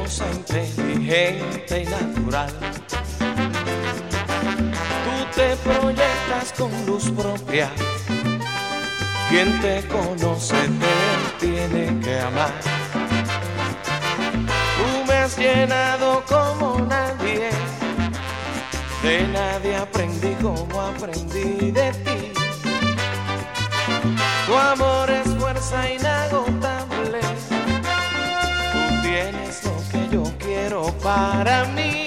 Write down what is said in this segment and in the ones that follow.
hermosa, inteligente y natural. Tú te proyectas con luz propia. Quien te conoce te tiene que amar. Tú me has llenado como nadie. De nadie aprendí como aprendí de ti. Tu amor es fuerza inagotable. Tú tienes lo que yo quiero para mí.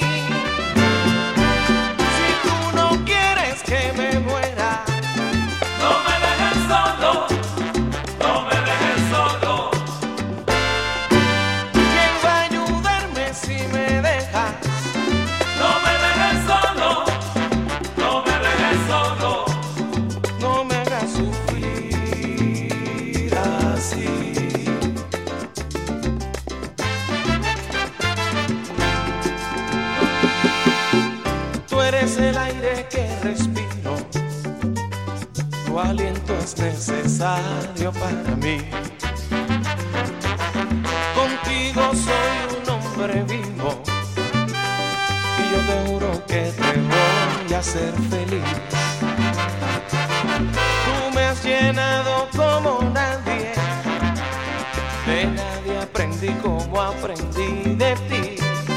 Si tú no quieres que me muera, no me dejes solo, no me dejes solo. ¿quién va a ayudarme si me dejas? No me dejes solo, no me dejes solo. No me hagas sufrir así. Tú eres el aire que respiro. Tu aliento es necesario para mí. Contigo soy un hombre vivo y yo te juro que te voy a hacer feliz. Tú me has llenado como nadie. De nadie aprendí como aprendí de ti.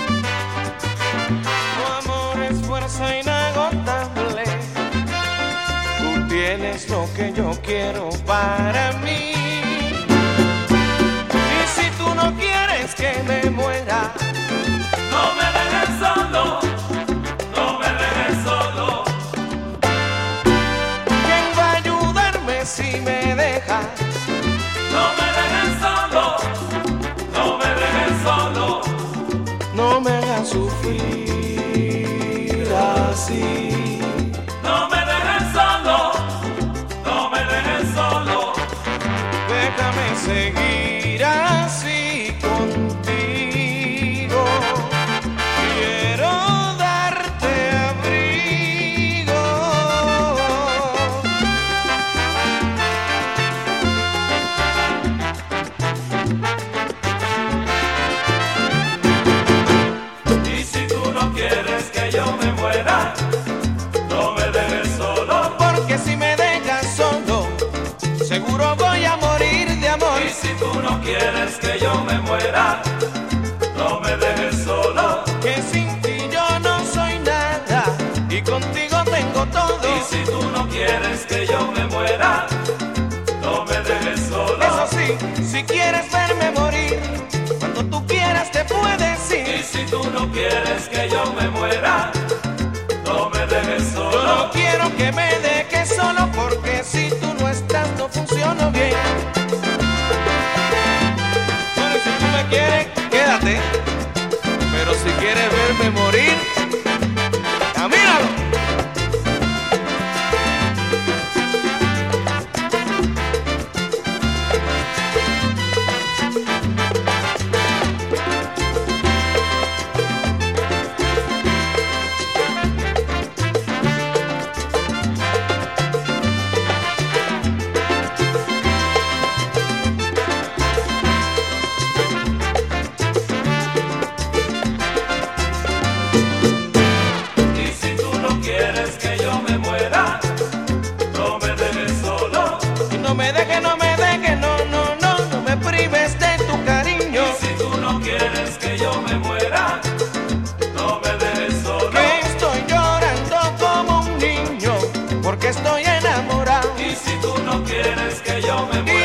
Tu amor es fuerza inagotable. Tú tienes lo que yo quiero para mí. Y si tú no quieres que me muera, No me dejes solo, no me dejes solo. ¿quién va a ayudarme si me dejas? No me dejes solo, no me dejes solo. No me hagas sufrir así. No me dejes solo, no me dejes solo. Déjame seguir así contigo. Quiero darte abrigo. Y si tú no quieres que yo me muera, no me dejes solo. Porque si me dejas solo, seguro voy a morir de amor. Y si tú no quieres que yo me muera, no me dejes solo. Que sin ti yo no soy nada y contigo tengo todo. Y si tú no quieres que yo me muera, no me dejes solo. Eso sí, si quieres verme morir, cuando tú quieras te puedes Y ir. si tú no quieres que yo me muera, no me dejes Yo no solo. quiero que me dejes solo, porque si tú no estás no funciona bien. Bueno, y si tú me quieres, quédate. Pero si quieres verme morir, camínalo. Y si tú no quieres que yo me muera, no me dejes solo. Y no me dejes, no me dejes, no, no, no, no me prives de tu cariño. Y si tú no quieres que yo me muera, no me dejes solo. Que estoy llorando como un niño, porque estoy enamorado. Y si tú no quieres que yo me muera,